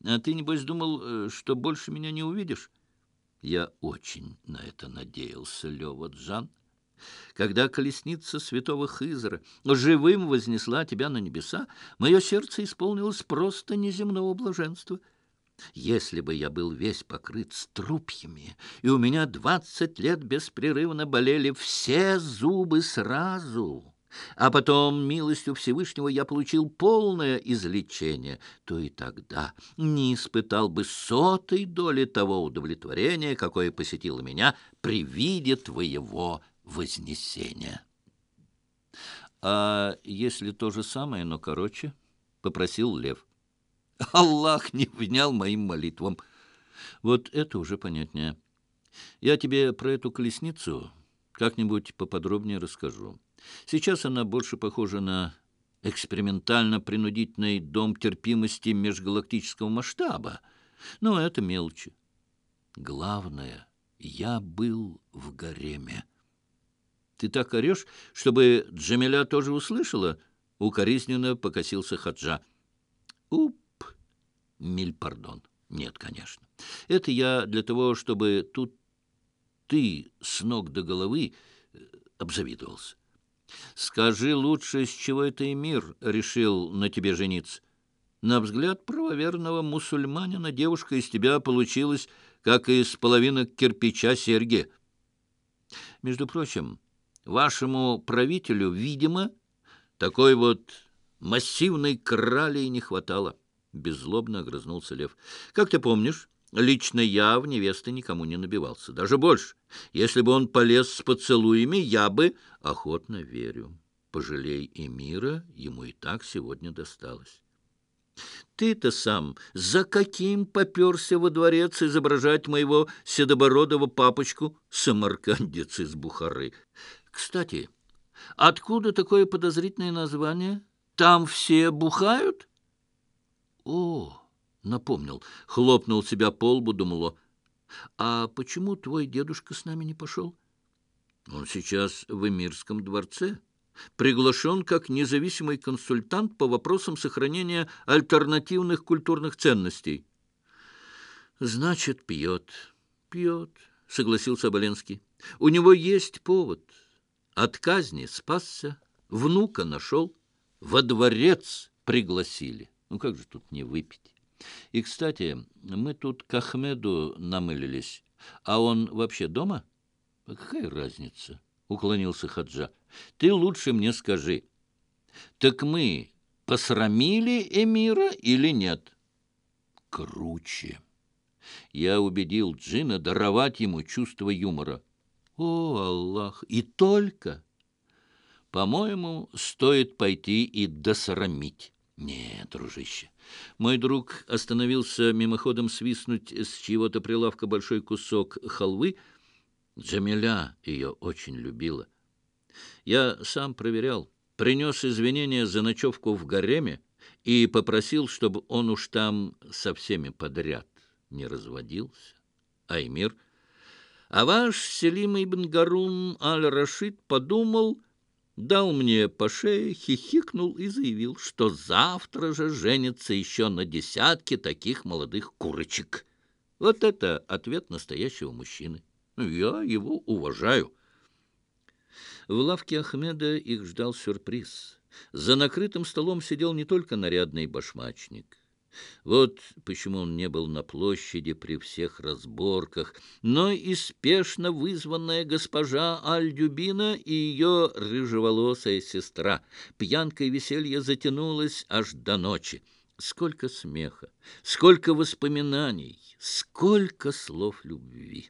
А ты, небось, думал, что больше меня не увидишь? Я очень на это надеялся, Лёва Джан. Когда колесница святого Хызра живым вознесла тебя на небеса, мое сердце исполнилось просто неземного блаженства. Если бы я был весь покрыт струпьями, и у меня 20 лет беспрерывно болели все зубы сразу, а потом, милостью Всевышнего, я получил полное излечение, то и тогда не испытал бы сотой доли того удовлетворения, какое посетило меня при виде твоего вознесения. А если то же самое, но короче, — попросил Лев. Аллах не внял моим молитвам. Вот это уже понятнее. Я тебе про эту колесницу как-нибудь поподробнее расскажу. Сейчас она больше похожа на экспериментально-принудительный дом терпимости межгалактического масштаба. Но это мелочи. Главное, я был в гареме. Ты так орешь, чтобы Джамиля тоже услышала? Укоризненно покосился Хаджа. Уп, миль пардон. Нет, конечно. Это я для того, чтобы тут ты с ног до головы обзавидовался. Скажи лучше, с чего это эмир решил на тебе жениться? На взгляд правоверного мусульманина девушка из тебя получилась, как из половинок кирпича серьги. Между прочим, вашему правителю, видимо, такой вот массивной крали и не хватало. Беззлобно огрызнулся Лев. Как ты помнишь, лично я в невесты никому не набивался. Даже больше. Если бы он полез с поцелуями, я бы... Охотно верю. Пожалей эмира, ему и так сегодня досталось. Ты-то сам за каким попёрся во дворец изображать моего седобородого папочку, самаркандец из Бухары? Кстати, откуда такое подозрительное название? Там все бухают? О, напомнил, хлопнул себя по лбу, думало. А почему твой дедушка с нами не пошел? Он сейчас в Эмирском дворце. Приглашен как независимый консультант по вопросам сохранения альтернативных культурных ценностей. Значит, пьет. Пьет, согласился Оболенский. У него есть повод. От казни спасся, внука нашел, во дворец пригласили. Ну как же тут не выпить? И, кстати, мы тут к Ахмеду намылились. А он вообще дома? А какая разница? Уклонился Хаджа. Ты лучше мне скажи, так мы посрамили эмира или нет? Круче. Я убедил Джина даровать ему чувство юмора. О, Аллах! И только... По-моему, стоит пойти и досрамить. Нет, дружище. Мой друг остановился мимоходом свистнуть с чьего-то прилавка большой кусок халвы. Джамиля ее очень любила. Я сам проверял. Принес извинения за ночевку в гареме и попросил, чтобы он уж там со всеми подряд не разводился. Аймир. А ваш Селим ибн Гарун аль-Рашид подумал, дал мне по шее, хихикнул и заявил, что завтра же женится еще на десятке таких молодых курочек. Вот это ответ настоящего мужчины. Я его уважаю. В лавке Ахмеда их ждал сюрприз. За накрытым столом сидел не только нарядный башмачник. Вот почему он не был на площади при всех разборках, но и спешно вызванная госпожа Аль-Дюбина и ее рыжеволосая сестра. Пьянка и веселье затянулось аж до ночи. Сколько смеха, сколько воспоминаний, сколько слов любви.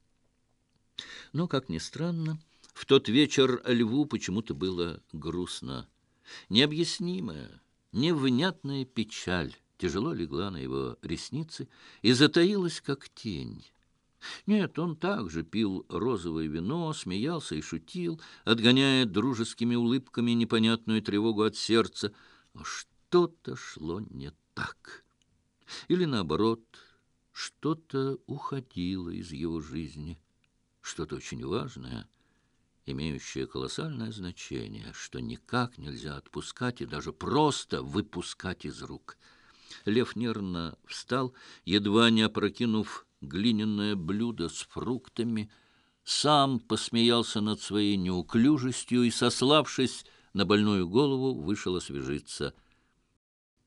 Но, как ни странно, в тот вечер Льву почему-то было грустно. Необъяснимая, невнятная печаль тяжело легла на его ресницы и затаилась, как тень. Нет, он также пил розовое вино, смеялся и шутил, отгоняя дружескими улыбками непонятную тревогу от сердца. Но что-то шло не так. Или наоборот, что-то уходило из его жизни, что-то очень важное, имеющее колоссальное значение, что никак нельзя отпускать и даже просто выпускать из рук. Лев нервно встал, едва не опрокинув глиняное блюдо с фруктами, сам посмеялся над своей неуклюжестью и, сославшись на больную голову, вышел освежиться.